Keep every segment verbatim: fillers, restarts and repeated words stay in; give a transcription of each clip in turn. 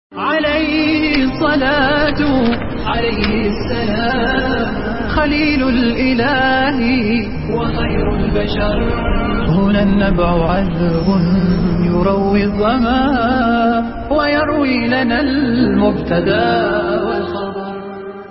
عليه الصلاة عليه السلام خليل الإله وخير البشر. هنا النبع عذب يروي الظما ويروي لنا المبتدا والخبر.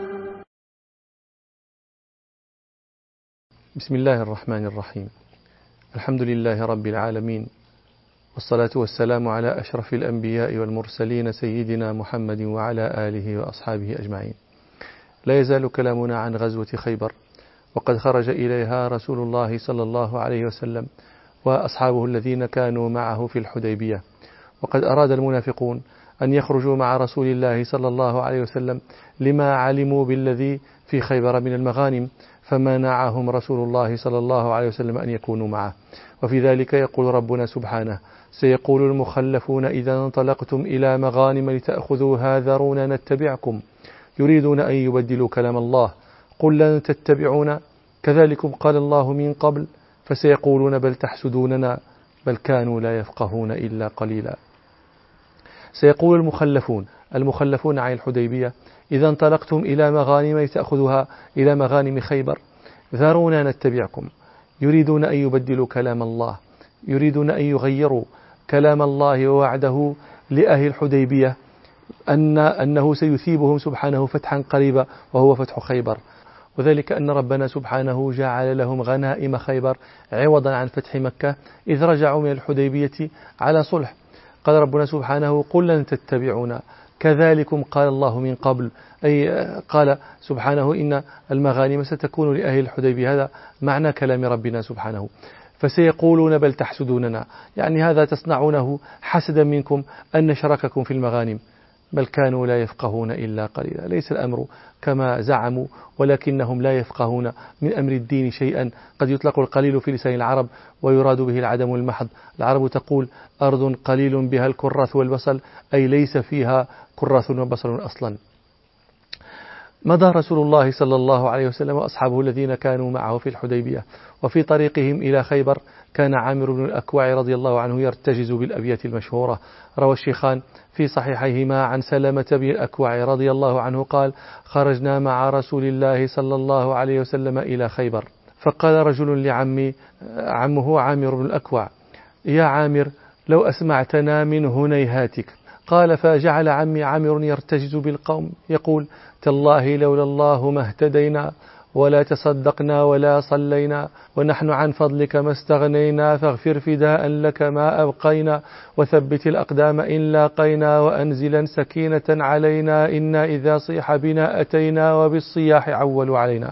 بسم الله الرحمن الرحيم. الحمد لله رب العالمين، والصلاة والسلام على أشرف الأنبياء والمرسلين سيدنا محمد وعلى آله وأصحابه أجمعين. لا يزال كلامنا عن غزوة خيبر، وقد خرج إليها رسول الله صلى الله عليه وسلم وأصحابه الذين كانوا معه في الحديبية. وقد أراد المنافقون أن يخرجوا مع رسول الله صلى الله عليه وسلم لما علموا بالذي في خيبر من المغانم، فمنعهم رسول الله صلى الله عليه وسلم أن يكونوا معه. وفي ذلك يقول ربنا سبحانه: سيقول المخلفون إذا انطلقتم إلى مغانم لتأخذوها ذرونا نتبعكم يريدون أن يبدلوا كلام الله قل لن تتبعونا كذلكم قال الله من قبل فسيقولون بل تحسدوننا بل كانوا لا يفقهون إلا قليلا. سيقول المخلفون المخلفون عن الحديبية إذا انطلقتم إلى مغانم لتأخذوها إلى مغانم خيبر ذرونا نتبعكم يريدون أن يبدلوا كلام الله، يريدون أن يغيروا كلام الله ووعده لأهل الحديبية أن أنه سيثيبهم سبحانه فتحا قريبا وهو فتح خيبر، وذلك أن ربنا سبحانه جعل لهم غنائم خيبر عوضا عن فتح مكة إذ رجعوا من الحديبية على صلح. قال ربنا سبحانه: قل لن تتبعونا كذلكم قال الله من قبل، أي قال سبحانه إن المغانم ستكون لأهل الحديبية. هذا معنى كلام ربنا سبحانه. فسيقولون بل تحسدوننا، يعني هذا تصنعونه حسدا منكم أن نشرككم في المغانم، بل كانوا لا يفقهون إلا قليلا. ليس الأمر كما زعموا، ولكنهم لا يفقهون من أمر الدين شيئا. قد يطلق القليل في لسان العرب ويراد به العدم المحض. العرب تقول: أرض قليل بها الكراث والبصل، أي ليس فيها كراث وبصل أصلا. مضى رسول الله صلى الله عليه وسلم وأصحابه الذين كانوا معه في الحديبية، وفي طريقهم إلى خيبر كان عامر بن الأكوع رضي الله عنه يرتجز بالأبيات المشهورة. روى الشيخان في صحيحيهما عن سلمة بن الأكوع رضي الله عنه قال: خرجنا مع رسول الله صلى الله عليه وسلم إلى خيبر، فقال رجل لعمي عمه عامر بن الأكوع: يا عامر لو أسمعتنا من هنيهاتك. قال: فجعل عمي عامر يرتجز بالقوم يقول: تالله لولا الله ما اهتدينا ولا تصدقنا ولا صلينا ونحن عن فضلك ما استغنينا، فاغفر فداء لك ما أبقينا وثبت الأقدام إن لاقينا وأنزلا سكينة علينا إنا إذا صيح بنا أتينا وبالصياح عولوا علينا.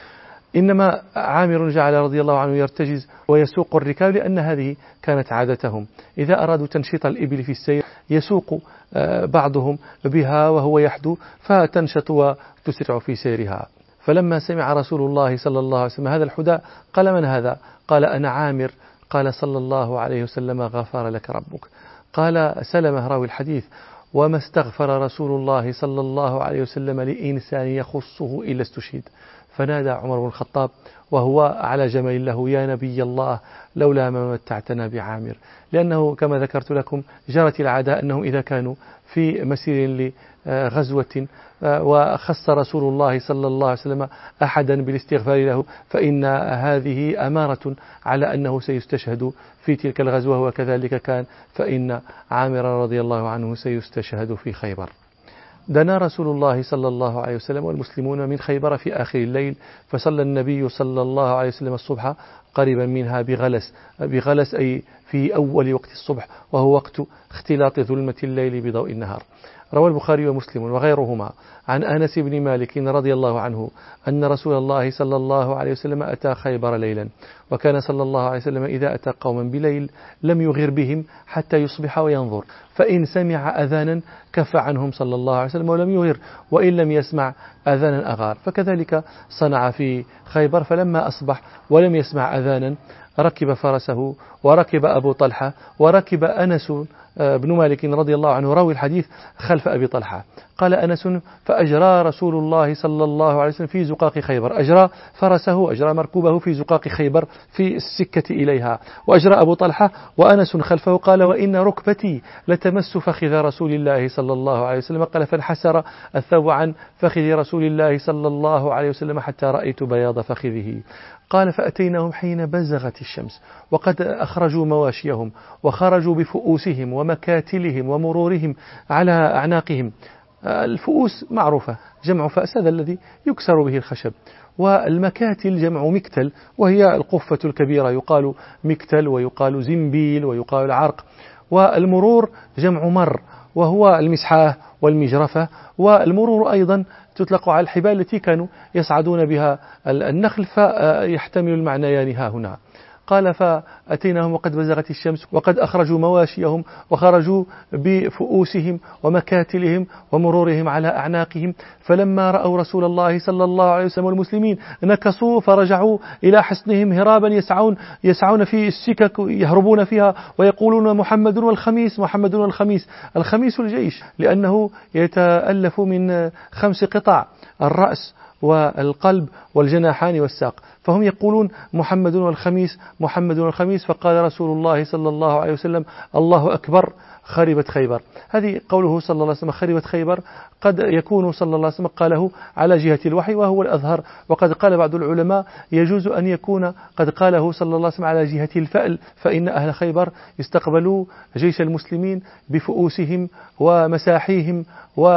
إنما عامر جعل رضي الله عنه يرتجز ويسوق الركاب، لأن هذه كانت عادتهم إذا أرادوا تنشيط الإبل في السير يسوق بعضهم بها وهو يحدو فتنشط وتسرع في سيرها. فلما سمع رسول الله صلى الله عليه وسلم هذا الحدى قال: من هذا؟ قال: أنا عامر. قال صلى الله عليه وسلم: غفر لك ربك. قال سلمة راوي الحديث: وما استغفر رسول الله صلى الله عليه وسلم لإنسان يخصه إلا استشهد. فنادى عمر بن الخطاب وهو على جمل له: يا نبي الله لولا ما متعتنا بعامر. لأنه كما ذكرت لكم جرت العادة أنهم إذا كانوا في مسير لغزوة وخص رسول الله صلى الله عليه وسلم أحدا بالاستغفار له فإن هذه أمارة على أنه سيستشهد في تلك الغزوة، وكذلك كان، فإن عامر رضي الله عنه سيستشهد في خيبر. دنا رسول الله صلى الله عليه وسلم والمسلمون من خيبر في آخر الليل، فصلى النبي صلى الله عليه وسلم الصبح قريبا منها بغلس بغلس أي في أول وقت الصبح، وهو وقت اختلاط ظلمة الليل بضوء النهار. روى البخاري ومسلم وغيرهما عن أنس بن مالك رضي الله عنه أن رسول الله صلى الله عليه وسلم أتى خيبر ليلا، وكان صلى الله عليه وسلم إذا أتى قوما بليل لم يغر بهم حتى يصبح وينظر، فإن سمع أذانا كف عنهم صلى الله عليه وسلم ولم يغر، وإن لم يسمع أذانا أغار. فكذلك صنع في خيبر، فلما أصبح ولم يسمع أذانا ركب فرسه وركب أبو طلحة وركب أنس بن مالك رضي الله عنه راوي الحديث خلف أبي طلحة. قال أنس: فأجرى رسول الله صلى الله عليه وسلم في زقاق خيبر، أجرى فرسه أجرى مركوبه في زقاق خيبر في السكة إليها، وأجرى أبو طلحة وأنس خلفه. قال: وإن ركبتي لتمس فخذ رسول الله صلى الله عليه وسلم. قال: فانحسر الثوب عن فخذ رسول الله صلى الله عليه وسلم حتى رأيت بياض فخذه. قال: فأتيناهم حين بزغت الشمس وقد أخرجوا مواشيهم وخرجوا بفؤوسهم ومكاتلهم ومرورهم على أعناقهم. الفؤوس معروفة، جمع فأس، هذا الذي يكسر به الخشب، والمكاتل جمع مكتل وهي القفة الكبيرة، يقال مكتل ويقال زنبيل ويقال عرق. والمرور جمع مر وهو المسحاه والمجرفة. والمرور أيضا تطلق على الحبال التي كانوا يصعدون بها النخل، فيحتمل المعنيان ها هنا. قال: فأتيناهم وقد بزغت الشمس وقد أخرجوا مواشيهم وخرجوا بفؤوسهم ومكاتلهم ومرورهم على أعناقهم، فلما رأوا رسول الله صلى الله عليه وسلم والمسلمين نكصوا فرجعوا إلى حصنهم هرابا، يسعون يسعون في السكك يهربون فيها ويقولون: محمد والخميس، محمد والخميس. الخميس الجيش، لأنه يتألف من خمس قطع: الرأس والقلب والجناحان والساق، فهم يقولون: محمد والخميس، محمد والخميس. فقال رسول الله صلى الله عليه وسلم: الله أكبر، خربت خيبر. هذه قوله صلى الله عليه وسلم خربت خيبر قد يكون صلى الله عليه وسلم قاله على جهة الوحي وهو الأظهر، وقد قال بعض العلماء يجوز أن يكون قد قاله صلى الله عليه وسلم على جهة الفأل، فإن أهل خيبر استقبلوا جيش المسلمين بفؤوسهم ومساحيهم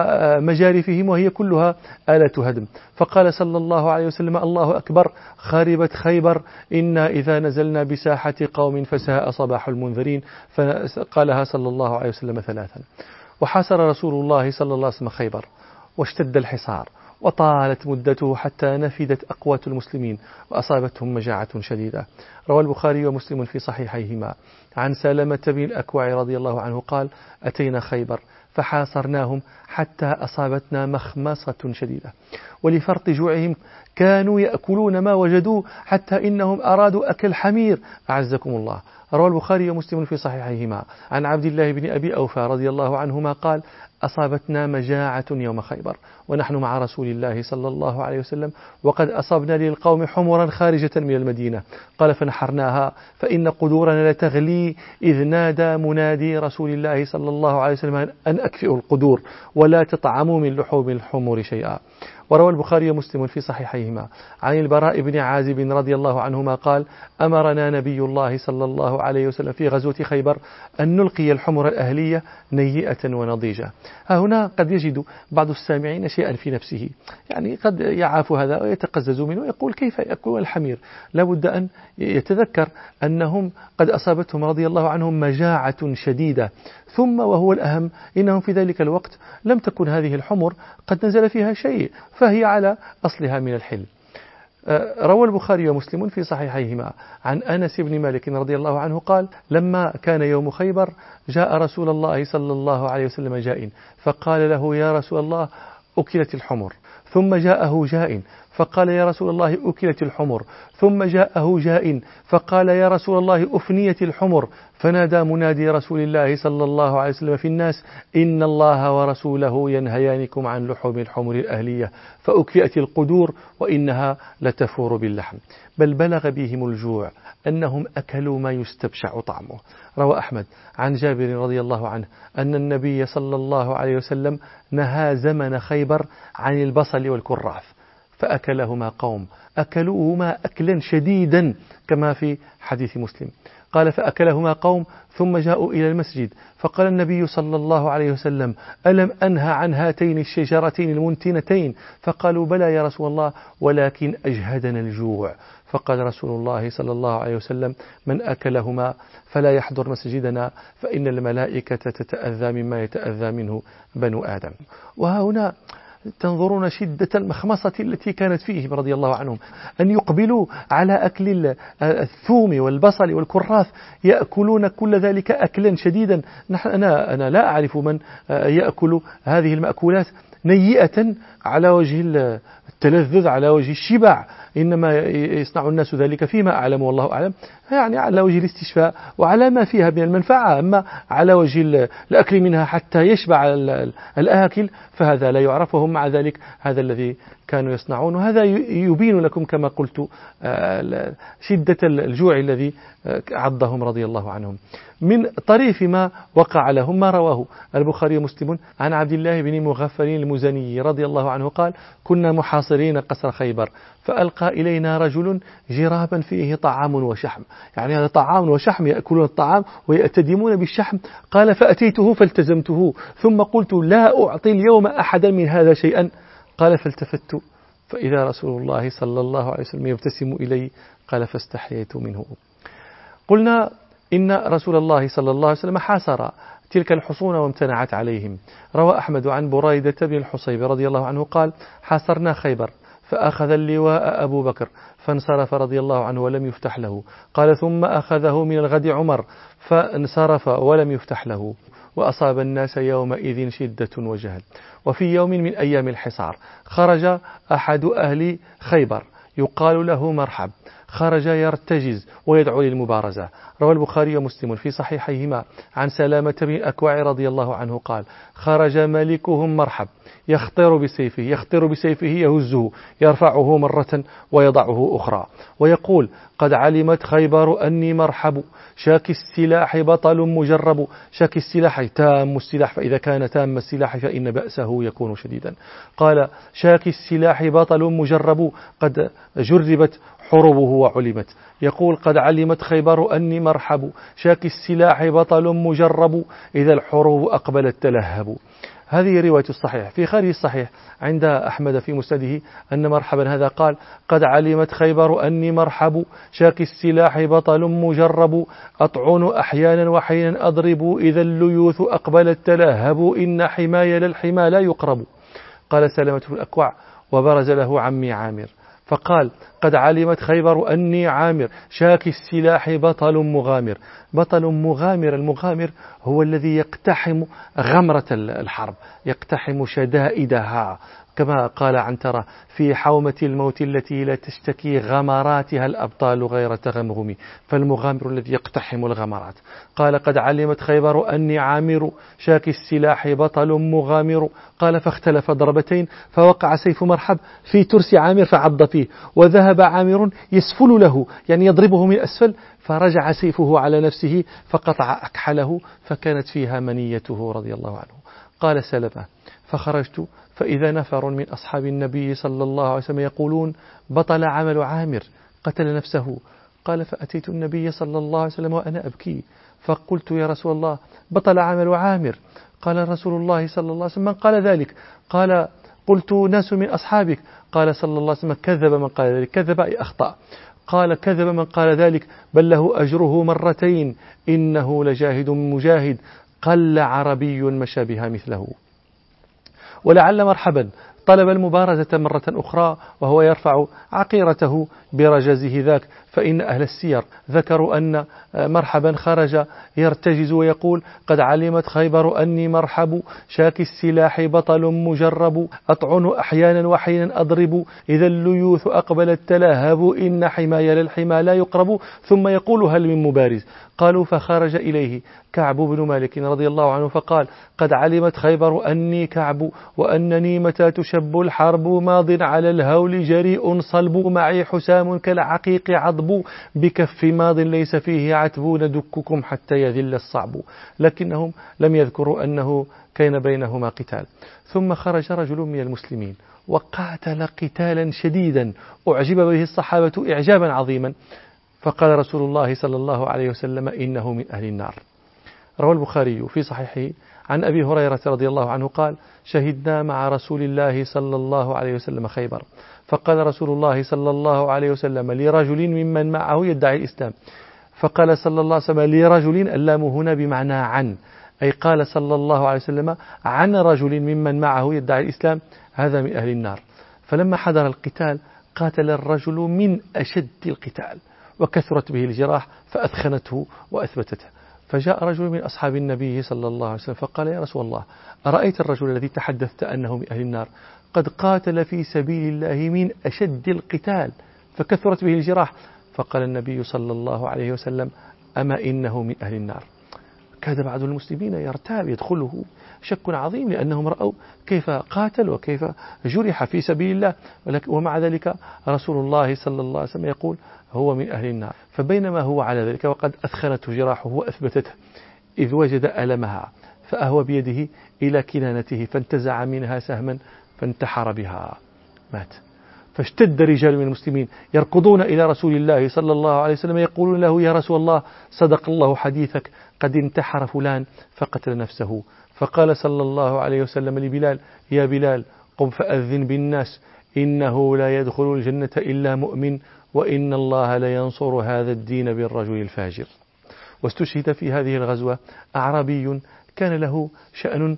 ومجارفهم وهي كلها آلة هدم. فقال صلى الله عليه وسلم: الله أكبر، خربت خيبر، إنا إذا نزلنا بساحة قوم فساء صباح المنذرين. فقالها صلى الله عليه وسلم ثلاثا. وحاصر رسول الله صلى الله عليه وسلم خيبر واشتد الحصار وطالت مدته حتى نفدت أقوات المسلمين وأصابتهم مجاعة شديدة. روى البخاري ومسلم في صحيحيهما عن سلمة بن الأكوع رضي الله عنه قال: أتينا خيبر فحاصرناهم حتى أصابتنا مخمصة شديدة، ولفرط جوعهم كانوا يأكلون ما وجدوا حتى إنهم أرادوا أكل حمير أعزكم الله. روى البخاري ومسلم في صحيحيهما عن عبد الله بن أبي أوفى رضي الله عنهما قال: أصابتنا مجاعة يوم خيبر ونحن مع رسول الله صلى الله عليه وسلم، وقد أصبنا للقوم حمرا خارجة من المدينة. قال: فنحرناها فإن قدورنا لتغلي، إذ نادى منادي رسول الله صلى الله عليه وسلم أن أكفئوا القدور ولا تطعموا من لحوم الحمر شيئا. وروى البخاري ومسلم في صحيحيهما عن البراء بن عازب رضي الله عنهما قال: أمرنا نبي الله صلى الله عليه وسلم في غزوة خيبر أن نلقي الحمر الأهلية نيئة ونضيجة. ها هنا قد يجد بعض السامعين شيئا في نفسه، يعني قد يعاف هذا ويتقزز منه ويقول: كيف يأكل الحمير؟ لا بد أن يتذكر أنهم قد أصابتهم رضي الله عنهم مجاعة شديدة، ثم وهو الأهم إنهم في ذلك الوقت لم تكن هذه الحمر قد نزل فيها شيء، فهي على أصلها من الحل. روى البخاري ومسلم في صحيحيهما عن أنس بن مالك رضي الله عنه قال: لما كان يوم خيبر جاء رسول الله صلى الله عليه وسلم جائن فقال له: يا رسول الله أكلت الحمر. ثم جاءه جائن فقال: يا رسول الله أكلت الحمر. ثم جاءه جائن فقال: يا رسول الله أفنيت الحمر. فنادى منادي رسول الله صلى الله عليه وسلم في الناس: إن الله ورسوله ينهيانكم عن لحوم الحمر الأهلية، فأكفئت القدور وإنها لتفور باللحم. بل بلغ بهم الجوع أنهم أكلوا ما يستبشع طعمه. روى أحمد عن جابر رضي الله عنه أن النبي صلى الله عليه وسلم نهى زمن خيبر عن البصل والكراث، فأكلهما قوم أكلوهما أكلا شديدا كما في حديث مسلم. قال: فأكلهما قوم ثم جاءوا إلى المسجد فقال النبي صلى الله عليه وسلم: ألم أنهى عن هاتين الشجرتين المنتنتين؟ فقالوا: بلى يا رسول الله، ولكن أجهدنا الجوع. فقال رسول الله صلى الله عليه وسلم: من أكلهما فلا يحضر مسجدنا، فإن الملائكة تتأذى مما يتأذى منه بنو آدم. وها هنا تنظرون شدة المخمصة التي كانت فيهم رضي الله عنهم، أن يقبلوا على أكل الثوم والبصل والكراث، يأكلون كل ذلك أكلا شديدا. أنا, أنا لا أعرف من يأكل هذه المأكولات نيئة على وجه التلذذ، على وجه الشبع، إنما يصنع الناس ذلك فيما أعلم والله أعلم، يعني على وجه الاستشفاء وعلى ما فيها من المنفعة. أما على وجه الأكل منها حتى يشبع الآكل فهذا لا يعرف، وهم مع ذلك هذا الذي كانوا يصنعون. وهذا يبين لكم كما قلت شدة الجوع الذي عضهم رضي الله عنهم. من طريف ما وقع لهم ما رواه البخاري ومسلم عن عبد الله بن مغفل المزني رضي الله عنه قال: كنا محاصرين قصر خيبر فألقى إلينا رجل جرابا فيه طعام وشحم، يعني هذا طعام وشحم، يأكلون الطعام ويأتدمون بالشحم. قال: فأتيته فالتزمته ثم قلت: لا أعطي اليوم أحدا من هذا شيئا. قال: فالتفت فإذا رسول الله صلى الله عليه وسلم يبتسم إلي. قال: فاستحييت منه. قلنا إن رسول الله صلى الله عليه وسلم حاصر تلك الحصون وامتنعت عليهم. روى أحمد عن بريدة بن الحصيب رضي الله عنه قال: حاصرنا خيبر فأخذ اللواء أبو بكر فانصرف رضي الله عنه ولم يفتح له. قال: ثم أخذه من الغد عمر فانصرف ولم يفتح له. وأصاب الناس يومئذ شدة وجهل. وفي يوم من أيام الحصار خرج أحد أهل خيبر يقال له مرحب، خرج يرتجز ويدعو للمبارزة. روى البخاري ومسلم في صحيحيهما عن سلامة بن الأكوع رضي الله عنه قال: خرج ملكهم مرحب يخطر بسيفه يخطر بسيفه يهزه يرفعه مرة ويضعه أخرى ويقول: قد علمت خيبر أني مرحب، شاك السلاح بطل مجرب. شاك السلاح تام السلاح، فإذا كان تام السلاح فإن بأسه يكون شديدا. قال: شاك السلاح بطل مجرب، قد جربت حربه وعلمت. يقول: قد علمت خيبر أني مرحب، شاك السلاح بطل مجرب، إذا الحروب أقبلت تلهب. هذه رواية الصحيح. في خارج الصحيح عند أحمد في مسنده أن مرحبا هذا قال: قد علمت خيبر أني مرحب، شاك السلاح بطل مجرب، أطعن أحيانا وحينا أضرب، إذا الليوث أقبلت تلهب، إن حماي للحمى لا يقرب. قال سلامة بن الأكوع: وبرز له عمي عامر فقال: قد علمت خيبر أني عامر، شاك السلاح بطل مغامر. بطل مغامر، المغامر هو الذي يقتحم غمرة الحرب، يقتحم شدائدها، كما قال عنترة: في حومة الموت التي لا تشتكي غمراتها الأبطال غير تغمغم. فالمغامر الذي يقتحم الغمرات. قال: قد علمت خيبر أني عامر، شاك السلاح بطل مغامر. قال: فاختلف ضربتين فوقع سيف مرحب في ترس عامر فعض فيه، وذهب عامر يسفل له، يعني يضربه من أسفل، فرجع سيفه على نفسه فقطع أكحله فكانت فيها منيته رضي الله عنه. قال سلمة: فخرجت فإذا نفر من أصحاب النبي صلى الله عليه وسلم يقولون: بطل عمل عامر، قتل نفسه. قال: فأتيت النبي صلى الله عليه وسلم وأنا أبكي فقلت: يا رسول الله، بطل عمل عامر. قال رسول الله صلى الله عليه وسلم: من قال ذلك؟ قال: قلت: ناس من أصحابك. قال صلى الله عليه وسلم: كذب من قال ذلك. كذب أي أخطأ. قال: كذب من قال ذلك، بل له أجره مرتين، إنه لجاهد مجاهد، قل عربي مشى بها مثله. ولعل مرحبا طلب المبارزة مرة أخرى وهو يرفع عقيرته برجزه ذاك، فإن أهل السير ذكروا أن مرحبا خرج يرتجز ويقول: قد علمت خيبر أني مرحب، شاك السلاح بطل مجرب، أطعن أحيانا وحينا أضرب، إذا الليوث أقبلت تلهب، إن حماي للحمى لا يقرب. ثم يقول: هل من مبارز؟ قالوا: فخرج إليه كعب بن مالك رضي الله عنه فقال: قد علمت خيبر أني كعب، وأنني متى تشب الحرب ماض على الهول جريء صلب، معي حسام كالعقيق عضب، بكف ماض ليس فيه عتب، ندككم حتى يذل الصعب. لكنهم لم يذكروا أنه كان بينهما قتال. ثم خرج رجل من المسلمين وقاتل قتالا شديدا أعجب به الصحابة إعجابا عظيما، فقال رسول الله صلى الله عليه وسلم: إنه من أهل النار. روى البخاري في صحيحه عن أبي هريرة رضي الله عنه قال: شهدنا مع رسول الله صلى الله عليه وسلم خيبر، فقال رسول الله صلى الله عليه وسلم لرجل ممن معه يدعي الإسلام، فقال صلى الله عليه وسلم لرجل، اللام هنا بمعنى عن، أي قال صلى الله عليه وسلم عن رجل ممن معه يدعي الإسلام: هذا من أهل النار. فلما حضر القتال قاتل الرجل من أشد القتال، وكثرت به الجراح فأثخنته وأثبتته. فجاء رجل من أصحاب النبي صلى الله عليه وسلم فقال: يا رسول الله، أرأيت الرجل الذي تحدثت أنه من أهل النار قد قاتل في سبيل الله من أشد القتال فكثرت به الجراح؟ فقال النبي صلى الله عليه وسلم: أما إنه من أهل النار. كاد بعض المسلمين يرتاب، يدخله شك عظيم، لأنهم رأوا كيف قاتل وكيف جرح في سبيل الله، ومع ذلك رسول الله صلى الله عليه وسلم يقول هو من أهل النار. فبينما هو على ذلك وقد أثخنته جراحه وأثبتته، إذ وجد ألمها فأهوى بيده إلى كنانته فانتزع منها سهما فانتحر بها، مات. فاشتد رجال من المسلمين يركضون إلى رسول الله صلى الله عليه وسلم يقولون له: يا رسول الله، صدق الله حديثك، قد انتحر فلان فقتل نفسه. فقال صلى الله عليه وسلم لبلال: يا بلال، قم فأذن بالناس، إنه لا يدخل الجنة إلا مؤمن، وإن الله لا ينصر هذا الدين بالرجل الفاجر. واستشهد في هذه الغزوة أعرابي كان له شأن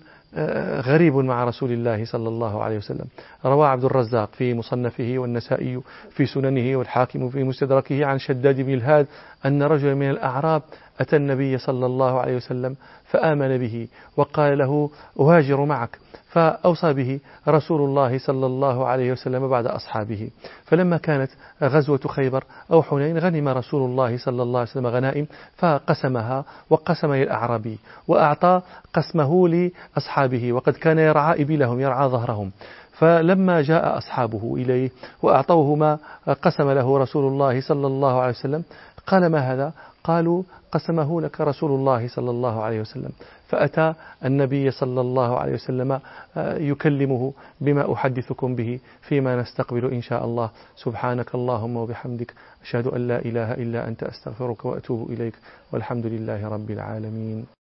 غريب مع رسول الله صلى الله عليه وسلم. روى عبد الرزاق في مصنفه والنسائي في سننه والحاكم في مستدركه عن شداد بن الهاد أن رجلا من الأعراب أتى النبي صلى الله عليه وسلم فآمن به وقال له: أهاجر معك. فأوصى به رسول الله صلى الله عليه وسلم بعد أصحابه. فلما كانت غزوة خيبر أو حنين غنم رسول الله صلى الله عليه وسلم غنائم فقسمها وقسم للأعرابي وأعطى قسمه لأصحابه، وقد كان يرعى إبلهم، يرعى ظهرهم. فلما جاء أصحابه إليه وأعطوه ما قسم له رسول الله صلى الله عليه وسلم قال: ما هذا؟ قالوا: قسمه لك رسول الله صلى الله عليه وسلم. فأتى النبي صلى الله عليه وسلم يكلمه بما أحدثكم به فيما نستقبل إن شاء الله. سبحانك اللهم وبحمدك، أشهد أن لا إله إلا أنت، أستغفرك وأتوب إليك، والحمد لله رب العالمين.